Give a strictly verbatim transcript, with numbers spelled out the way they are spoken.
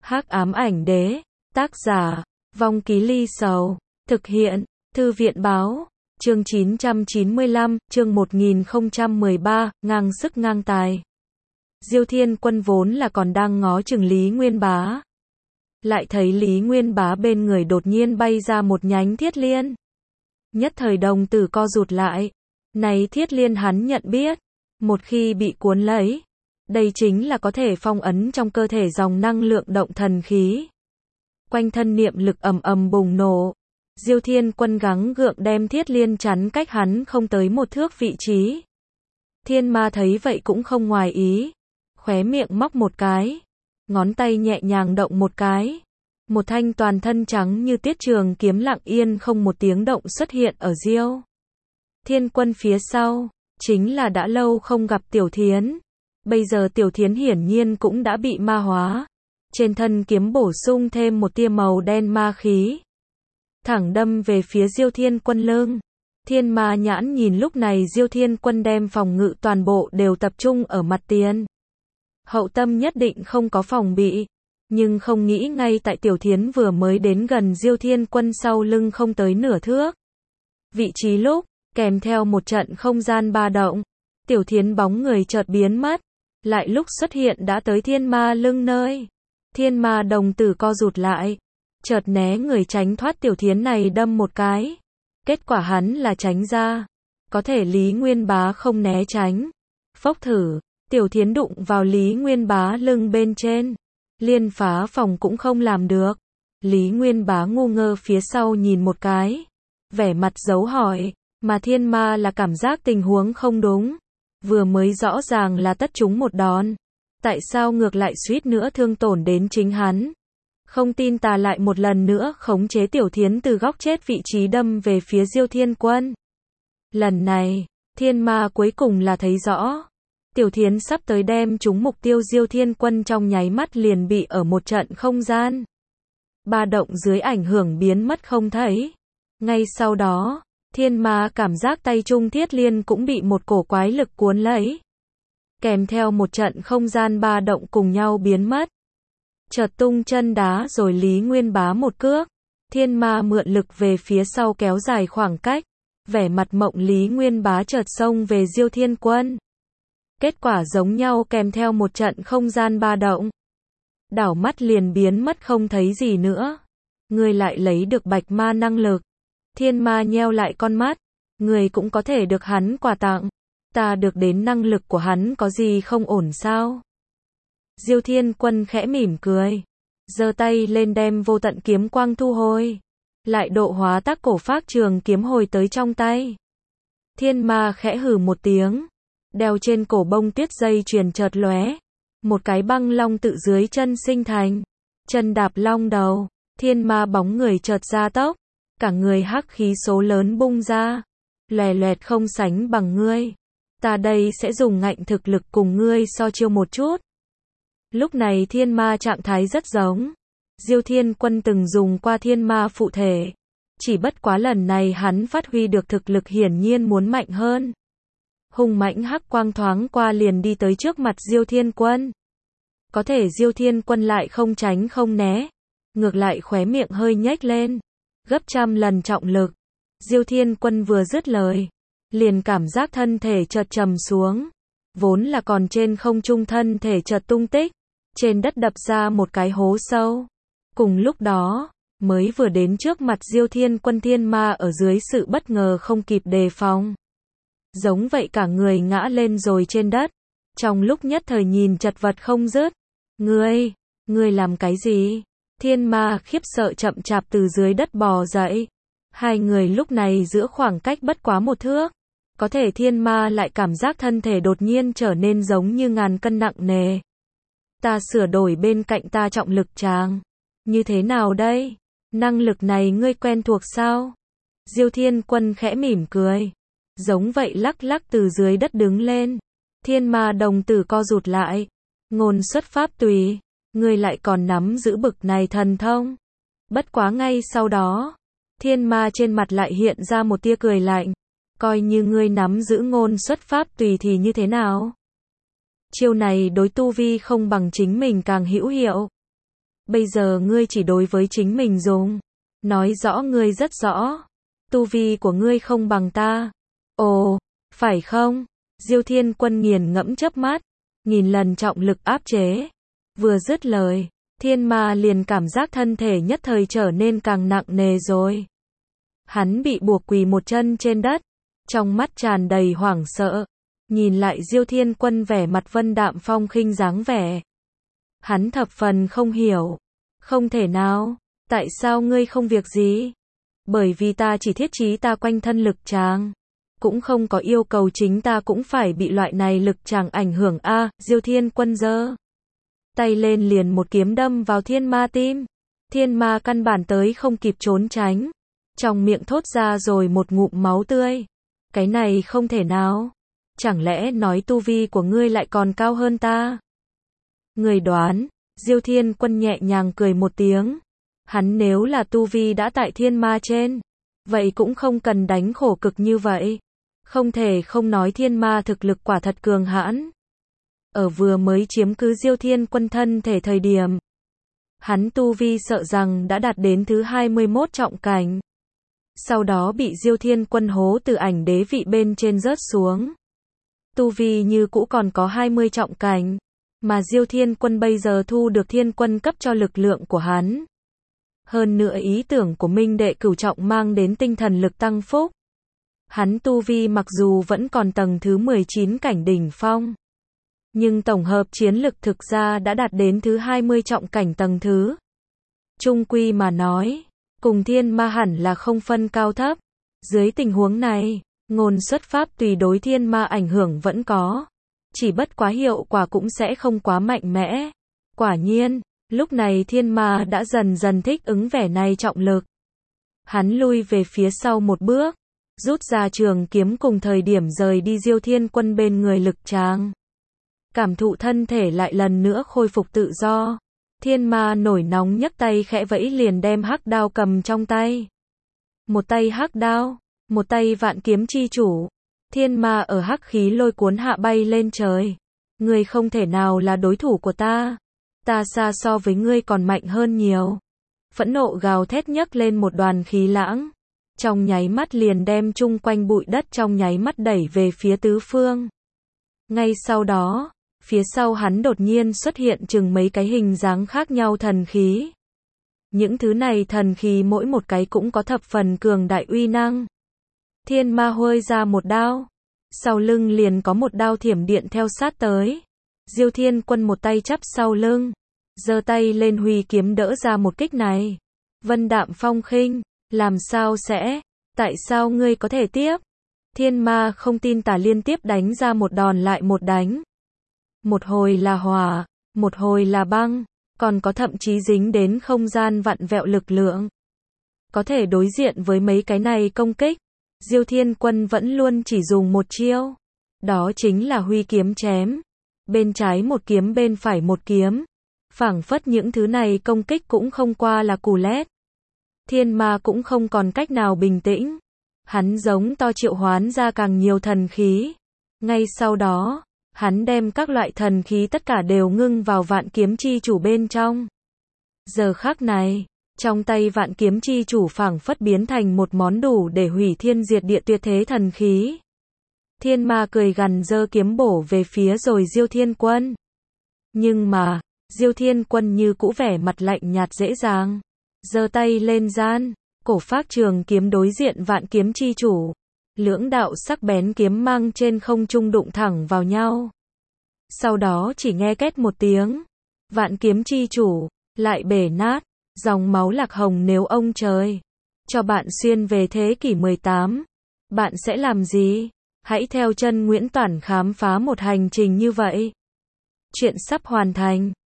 Hắc ám ảnh đế, tác giả, Vong Ký Ly Sầu, thực hiện, Thư viện báo, chương chín trăm chín mươi lăm, chương một nghìn không trăm mười ba, ngang sức ngang tài. Diêu Thiên Quân vốn là còn đang ngó chừng Lý Nguyên Bá. Lại thấy Lý Nguyên Bá bên người đột nhiên bay ra một nhánh thiết liên. Nhất thời đồng tử co rụt lại. Này thiết liên hắn nhận biết. Một khi bị cuốn lấy, đây chính là có thể phong ấn trong cơ thể dòng năng lượng động thần khí. Quanh thân niệm lực ầm ầm bùng nổ. Diêu Thiên Quân gắng gượng đem thiết liên chắn cách hắn không tới một thước vị trí. Thiên Ma thấy vậy cũng không ngoài ý. Khóe miệng móc một cái. Ngón tay nhẹ nhàng động một cái. Một thanh toàn thân trắng như tiết trường kiếm lặng yên không một tiếng động xuất hiện ở Diêu Thiên Quân phía sau. Chính là đã lâu không gặp Tiểu Thiến. Bây giờ Tiểu Thiến hiển nhiên cũng đã bị ma hóa. Trên thân kiếm bổ sung thêm một tia màu đen ma khí. Thẳng đâm về phía Diêu Thiên Quân lưng. Thiên Ma nhãn nhìn lúc này Diêu Thiên Quân đem phòng ngự toàn bộ đều tập trung ở mặt tiền. Hậu tâm nhất định không có phòng bị. Nhưng không nghĩ ngay tại Tiểu Thiến vừa mới đến gần Diêu Thiên Quân sau lưng không tới nửa thước. Vị trí lúc, kèm theo một trận không gian ba động. Tiểu Thiến bóng người chợt biến mất. Lại lúc xuất hiện đã tới Thiên Ma lưng nơi. Thiên Ma đồng tử co rụt lại. Chợt né người tránh thoát Tiểu Thiến này đâm một cái. Kết quả hắn là tránh ra. Có thể Lý Nguyên Bá không né tránh. Phốc thử, Tiểu Thiến đụng vào Lý Nguyên Bá lưng bên trên. Liên phá phòng cũng không làm được. Lý Nguyên Bá ngu ngơ phía sau nhìn một cái. Vẻ mặt dấu hỏi, mà Thiên Ma là cảm giác tình huống không đúng. Vừa mới rõ ràng là tất chúng một đòn. Tại sao ngược lại suýt nữa thương tổn đến chính hắn? Không tin ta lại một lần nữa khống chế Tiểu Thiến từ góc chết vị trí đâm về phía Diêu Thiên Quân. Lần này, Thiên Ma cuối cùng là thấy rõ. Tiểu Thiến sắp tới đem chúng mục tiêu Diêu Thiên Quân trong nháy mắt liền bị ở một trận không gian ba động dưới ảnh hưởng biến mất không thấy. Ngay sau đó, Thiên Ma cảm giác tay trung thiết liên cũng bị một cổ quái lực cuốn lấy. Kèm theo một trận không gian ba động cùng nhau biến mất. Chợt tung chân đá rồi Lý Nguyên Bá một cước. Thiên Ma mượn lực về phía sau kéo dài khoảng cách. Vẻ mặt mộng Lý Nguyên Bá chợt xông về Diêu Thiên Quân. Kết quả giống nhau kèm theo một trận không gian ba động. Đảo mắt liền biến mất không thấy gì nữa. Người lại lấy được bạch ma năng lực. Thiên Ma nheo lại con mắt. Người cũng có thể được hắn quà tặng. Ta được đến năng lực của hắn có gì không ổn sao? Diêu Thiên Quân khẽ mỉm cười. Giơ tay lên đem vô tận kiếm quang thu hồi. Lại độ hóa tác cổ phác trường kiếm hồi tới trong tay. Thiên Ma khẽ hừ một tiếng. Đeo trên cổ bông tuyết dây chuyền chợt lóe. Một cái băng long tự dưới chân sinh thành. Chân đạp long đầu. Thiên Ma bóng người chợt ra tốc. Cả người hắc khí số lớn bung ra. Lòe loẹt không sánh bằng ngươi. Ta đây sẽ dùng ngạnh thực lực cùng ngươi so chiêu một chút. Lúc này Thiên Ma trạng thái rất giống. Diêu Thiên Quân từng dùng qua Thiên Ma phụ thể. Chỉ bất quá lần này hắn phát huy được thực lực hiển nhiên muốn mạnh hơn. Hùng mãnh hắc quang thoáng qua liền đi tới trước mặt Diêu Thiên Quân. Có thể Diêu Thiên Quân lại không tránh không né. Ngược lại khóe miệng hơi nhếch lên. Gấp trăm lần trọng lực. Diêu Thiên Quân vừa dứt lời. Liền cảm giác thân thể chợt trầm xuống. Vốn là còn trên không trung thân thể chợt tung tích. Trên đất đập ra một cái hố sâu. Cùng lúc đó, mới vừa đến trước mặt Diêu Thiên Quân Thiên Ma ở dưới sự bất ngờ không kịp đề phòng. Giống vậy cả người ngã lên rồi trên đất. Trong lúc nhất thời nhìn chật vật không dứt. Ngươi, ngươi làm cái gì? Thiên Ma khiếp sợ chậm chạp từ dưới đất bò dậy. Hai người lúc này giữa khoảng cách bất quá một thước. Có thể Thiên Ma lại cảm giác thân thể đột nhiên trở nên giống như ngàn cân nặng nề. Ta sửa đổi bên cạnh ta trọng lực tràng. Như thế nào đây? Năng lực này ngươi quen thuộc sao? Diêu Thiên Quân khẽ mỉm cười. Giống vậy lắc lắc từ dưới đất đứng lên. Thiên Ma đồng tử co rụt lại. Ngôn xuất pháp tùy. Ngươi lại còn nắm giữ bực này thần thông. Bất quá ngay sau đó. Thiên Ma trên mặt lại hiện ra một tia cười lạnh. Coi như ngươi nắm giữ ngôn xuất pháp tùy thì như thế nào? Chiêu này đối tu vi không bằng chính mình càng hữu hiệu. Bây giờ ngươi chỉ đối với chính mình dùng. Nói rõ ngươi rất rõ. Tu vi của ngươi không bằng ta. Ồ, phải không? Diêu Thiên Quân nghiền ngẫm chớp mắt, nghìn lần trọng lực áp chế. Vừa dứt lời, thiên ma liền cảm giác thân thể nhất thời trở nên càng nặng nề rồi. Hắn bị buộc quỳ một chân trên đất, trong mắt tràn đầy hoảng sợ, nhìn lại Diêu Thiên Quân vẻ mặt vân đạm phong khinh dáng vẻ. Hắn thập phần không hiểu. Không thể nào, tại sao ngươi không việc gì? Bởi vì ta chỉ thiết trí ta quanh thân lực tràng. Cũng không có yêu cầu chính ta cũng phải bị loại này lực tràng ảnh hưởng a. À, Diêu Thiên Quân giơ tay lên liền một kiếm đâm vào thiên ma tim. Thiên ma căn bản tới không kịp trốn tránh, trong miệng thốt ra rồi một ngụm máu tươi. Cái này không thể nào. Chẳng lẽ nói tu vi của ngươi lại còn cao hơn ta? Người đoán. Diêu Thiên Quân nhẹ nhàng cười một tiếng. Hắn nếu là tu vi đã tại thiên ma trên, vậy cũng không cần đánh khổ cực như vậy. Không thể không nói thiên ma thực lực quả thật cường hãn. Ở vừa mới chiếm cứ Diêu Thiên Quân thân thể thời điểm, hắn tu vi sợ rằng đã đạt đến thứ hai mươi mốt trọng cảnh. Sau đó bị Diêu Thiên Quân hố từ ảnh đế vị bên trên rớt xuống. Tu vi như cũ còn có hai mươi trọng cảnh, mà Diêu Thiên Quân bây giờ thu được thiên quân cấp cho lực lượng của hắn. Hơn nữa ý tưởng của Minh Đệ cửu trọng mang đến tinh thần lực tăng phúc. Hắn tu vi mặc dù vẫn còn tầng thứ mười chín cảnh đỉnh phong, nhưng tổng hợp chiến lực thực ra đã đạt đến thứ hai mươi trọng cảnh tầng thứ. Trung quy mà nói, cùng thiên ma hẳn là không phân cao thấp. Dưới tình huống này, ngôn xuất pháp tùy đối thiên ma ảnh hưởng vẫn có, chỉ bất quá hiệu quả cũng sẽ không quá mạnh mẽ. Quả nhiên, lúc này thiên ma đã dần dần thích ứng vẻ này trọng lực. Hắn lui về phía sau một bước, rút ra trường kiếm cùng thời điểm rời đi Diêu Thiên Quân bên người lực tràng. Cảm thụ thân thể lại lần nữa khôi phục tự do. Thiên ma nổi nóng nhấc tay khẽ vẫy liền đem hắc đao cầm trong tay. Một tay hắc đao, một tay vạn kiếm chi chủ. Thiên ma ở hắc khí lôi cuốn hạ bay lên trời. Ngươi không thể nào là đối thủ của ta. Ta xa so với ngươi còn mạnh hơn nhiều. Phẫn nộ gào thét nhấc lên một đoàn khí lãng. Trong nháy mắt liền đem chung quanh bụi đất trong nháy mắt đẩy về phía tứ phương. Ngay sau đó, phía sau hắn đột nhiên xuất hiện chừng mấy cái hình dáng khác nhau thần khí. Những thứ này thần khí mỗi một cái cũng có thập phần cường đại uy năng. Thiên ma huôi ra một đao, sau lưng liền có một đao thiểm điện theo sát tới. Diêu Thiên Quân một tay chắp sau lưng, giơ tay lên huy kiếm đỡ ra một kích này. Vân đạm phong khinh, làm sao sẽ, tại sao ngươi có thể tiếp? Thiên ma không tin tà liên tiếp đánh ra một đòn lại một đánh. Một hồi là hỏa, một hồi là băng, còn có thậm chí dính đến không gian vặn vẹo lực lượng. Có thể đối diện với mấy cái này công kích, Diêu Thiên Quân vẫn luôn chỉ dùng một chiêu. Đó chính là huy kiếm chém. Bên trái một kiếm bên phải một kiếm. Phảng phất những thứ này công kích cũng không qua là cù lét. Thiên ma cũng không còn cách nào bình tĩnh. Hắn giống to triệu hoán ra càng nhiều thần khí. Ngay sau đó, hắn đem các loại thần khí tất cả đều ngưng vào vạn kiếm chi chủ bên trong. Giờ khắc này, trong tay vạn kiếm chi chủ phảng phất biến thành một món đủ để hủy thiên diệt địa tuyệt thế thần khí. Thiên ma cười gằn giơ kiếm bổ về phía rồi Diêu Thiên Quân. Nhưng mà, Diêu Thiên Quân như cũ vẻ mặt lạnh nhạt dễ dàng. Giơ tay lên gian, cổ phác trường kiếm đối diện vạn kiếm chi chủ. Lưỡng đạo sắc bén kiếm mang trên không trung đụng thẳng vào nhau. Sau đó chỉ nghe két một tiếng. Vạn kiếm chi chủ, lại bể nát. Dòng máu lạc hồng nếu ông trời cho bạn xuyên về thế kỷ mười tám, bạn sẽ làm gì? Hãy theo chân Nguyễn Toản khám phá một hành trình như vậy. Chuyện sắp hoàn thành.